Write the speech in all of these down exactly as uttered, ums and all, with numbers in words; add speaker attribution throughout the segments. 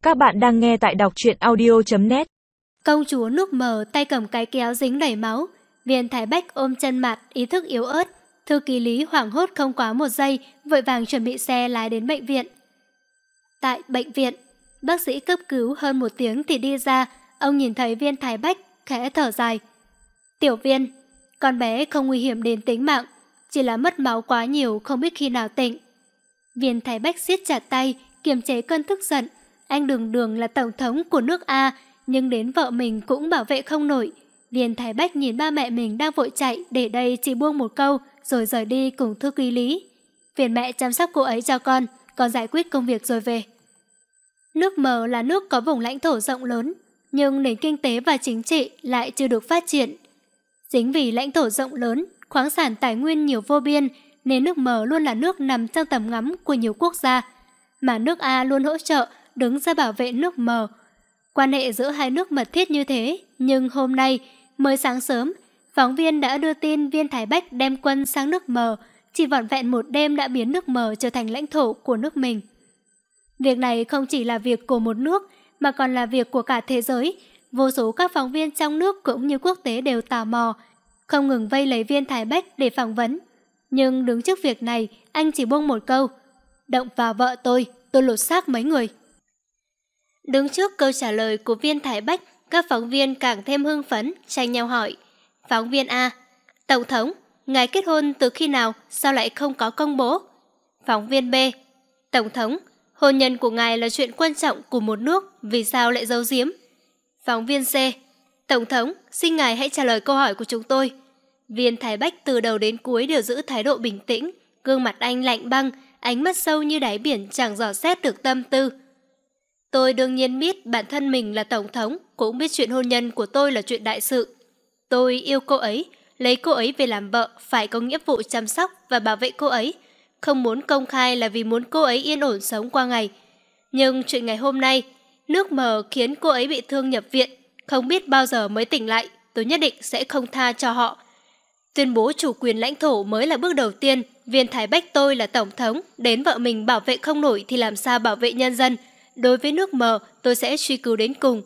Speaker 1: Các bạn đang nghe tại đọc truyện audio chấm net.
Speaker 2: Công chúa nước mờ tay cầm cái kéo dính đầy máu. Viên Thái Bách ôm chân mặt, ý thức yếu ớt. Thư ký Lý hoảng hốt không quá một giây, vội vàng chuẩn bị xe lái đến bệnh viện. Tại bệnh viện, bác sĩ cấp cứu hơn một tiếng thì đi ra. Ông nhìn thấy Viên Thái Bách, khẽ thở dài. Tiểu Viên, con bé không nguy hiểm đến tính mạng, chỉ là mất máu quá nhiều, không biết khi nào tỉnh. Viên Thái Bách siết chặt tay, kiềm chế cơn tức giận. Anh đường đường là tổng thống của nước A, nhưng đến vợ mình cũng bảo vệ không nổi. Viên Thái Bách nhìn ba mẹ mình đang vội chạy, để đây chỉ buông một câu, rồi rời đi cùng thư ký Lý. Phiền mẹ chăm sóc cô ấy cho con, con giải quyết công việc rồi về. Nước mờ là nước có vùng lãnh thổ rộng lớn, nhưng nền kinh tế và chính trị lại chưa được phát triển. Chính vì lãnh thổ rộng lớn, khoáng sản tài nguyên nhiều vô biên, nên nước mờ luôn là nước nằm trong tầm ngắm của nhiều quốc gia. Mà nước A luôn hỗ trợ, đứng ra bảo vệ nước mờ. Quan hệ giữa hai nước mật thiết như thế, nhưng hôm nay, mới sáng sớm, phóng viên đã đưa tin Viên Thái Bách đem quân sang nước mờ, chỉ vỏn vẹn một đêm đã biến nước mờ trở thành lãnh thổ của nước mình. Việc này không chỉ là việc của một nước, mà còn là việc của cả thế giới. Vô số các phóng viên trong nước cũng như quốc tế đều tò mò, không ngừng vây lấy Viên Thái Bách để phỏng vấn. Nhưng đứng trước việc này, anh chỉ buông một câu: động vào vợ tôi, tôi lột xác mấy người. Đứng trước câu trả lời của Viên Thái Bách, các phóng viên càng thêm hưng phấn, tranh nhau hỏi. Phóng viên A: Tổng thống, ngài kết hôn từ khi nào, sao lại không có công bố? Phóng viên B: Tổng thống, hôn nhân của ngài là chuyện quan trọng của một nước, vì sao lại giấu giếm? Phóng viên C: Tổng thống, xin ngài hãy trả lời câu hỏi của chúng tôi. Viên Thái Bách từ đầu đến cuối đều giữ thái độ bình tĩnh, gương mặt anh lạnh băng, ánh mắt sâu như đáy biển chẳng dò xét được tâm tư. Tôi đương nhiên biết bản thân mình là tổng thống, cũng biết chuyện hôn nhân của tôi là chuyện đại sự. Tôi yêu cô ấy, lấy cô ấy về làm vợ, phải có nghĩa vụ chăm sóc và bảo vệ cô ấy. Không muốn công khai là vì muốn cô ấy yên ổn sống qua ngày. Nhưng chuyện ngày hôm nay, nước mờ khiến cô ấy bị thương nhập viện, không biết bao giờ mới tỉnh lại, tôi nhất định sẽ không tha cho họ. Tuyên bố chủ quyền lãnh thổ mới là bước đầu tiên. Viên Thái Bách tôi là tổng thống, đến vợ mình bảo vệ không nổi thì làm sao bảo vệ nhân dân. Đối với nước mờ, tôi sẽ truy cứu đến cùng.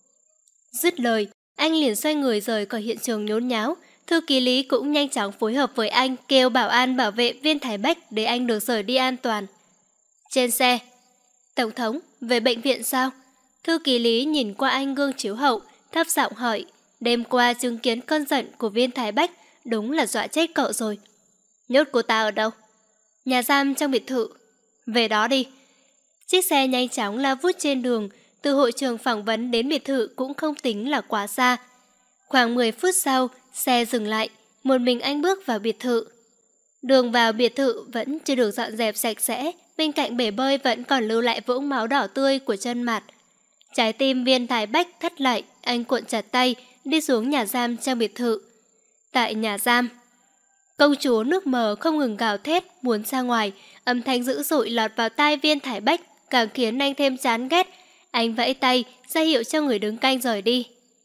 Speaker 2: Dứt lời, anh liền xoay người rời khỏi hiện trường nhốn nháo. Thư ký Lý cũng nhanh chóng phối hợp với anh, kêu bảo an bảo vệ Viên Thái Bách để anh được rời đi an toàn. Trên xe: Tổng thống, về bệnh viện sao? Thư ký Lý nhìn qua anh gương chiếu hậu, thấp giọng hỏi. Đêm qua chứng kiến cơn giận của Viên Thái Bách, đúng là dọa chết cậu rồi. Nhốt cô ta ở đâu? Nhà giam trong biệt thự. Về đó đi. Chiếc xe nhanh chóng lao vút trên đường, từ hội trường phỏng vấn đến biệt thự cũng không tính là quá xa. Khoảng mười phút sau, xe dừng lại, một mình anh bước vào biệt thự. Đường vào biệt thự vẫn chưa được dọn dẹp sạch sẽ, bên cạnh bể bơi vẫn còn lưu lại vũng máu đỏ tươi của chân mặt. Trái tim Viên Thái Bách thắt lại, anh cuộn chặt tay, đi xuống nhà giam trong biệt thự. Tại nhà giam, công chúa nước mờ không ngừng gào thét muốn ra ngoài, âm thanh dữ dội lọt vào tai Viên Thái Bách, càng khiến anh thêm chán ghét. Anh vẫy tay ra hiệu cho người đứng canh rời đi.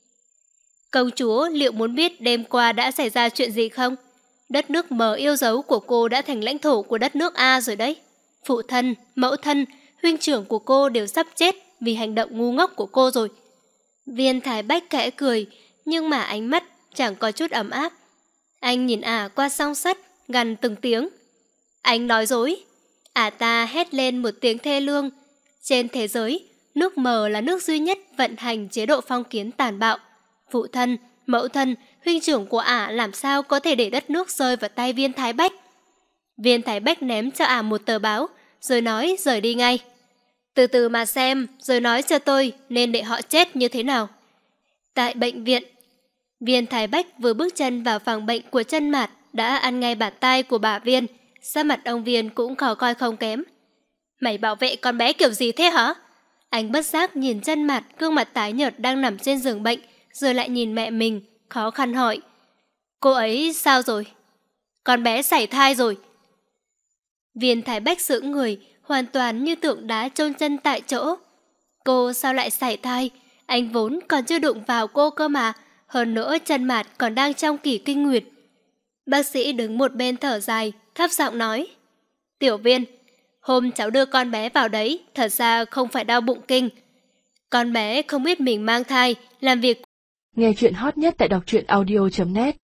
Speaker 2: Công chúa liệu muốn biết đêm qua đã xảy ra chuyện gì không? Đất nước mờ yêu dấu của cô đã thành lãnh thổ của đất nước A rồi đấy. Phụ thân, mẫu thân, huynh trưởng của cô đều sắp chết vì hành động ngu ngốc của cô rồi. Viên Thái Bách khẽ cười, nhưng mà ánh mắt chẳng có chút ấm áp. Anh nhìn ả qua song sắt, gằn từng tiếng. Anh nói dối. Ả ta hét lên một tiếng thê lương. Trên thế giới, nước mờ là nước duy nhất vận hành chế độ phong kiến tàn bạo. Phụ thân, mẫu thân, huynh trưởng của ả làm sao có thể để đất nước rơi vào tay Viên Thái Bách. Viên Thái Bách ném cho ả một tờ báo, rồi nói rời đi ngay. Từ từ mà xem, rồi nói cho tôi nên để họ chết như thế nào. Tại bệnh viện, Viên Thái Bách vừa bước chân vào phòng bệnh của chân Mạt đã ăn ngay bạt tai của bà Viên. Sắc mặt ông Viên cũng khó coi không kém. Mày bảo vệ con bé kiểu gì thế hả? Anh bất giác nhìn chân Mạt, gương mặt tái nhợt đang nằm trên giường bệnh, rồi lại nhìn mẹ mình, khó khăn hỏi. Cô ấy sao rồi? Con bé sảy thai rồi. Viên Thái Bách sững người, hoàn toàn như tượng đá chôn chân tại chỗ. Cô sao lại sảy thai? Anh vốn còn chưa đụng vào cô cơ mà. Hơn nữa chân Mạt còn đang trong kỳ kinh nguyệt. Bác sĩ đứng một bên thở dài, thấp giọng nói. Tiểu Viên, hôm cháu đưa con bé vào đấy, thật ra không phải đau bụng kinh. Con bé không biết mình mang thai, làm việc.
Speaker 1: Nghe chuyện hot nhất tại đọc truyện audio chấm net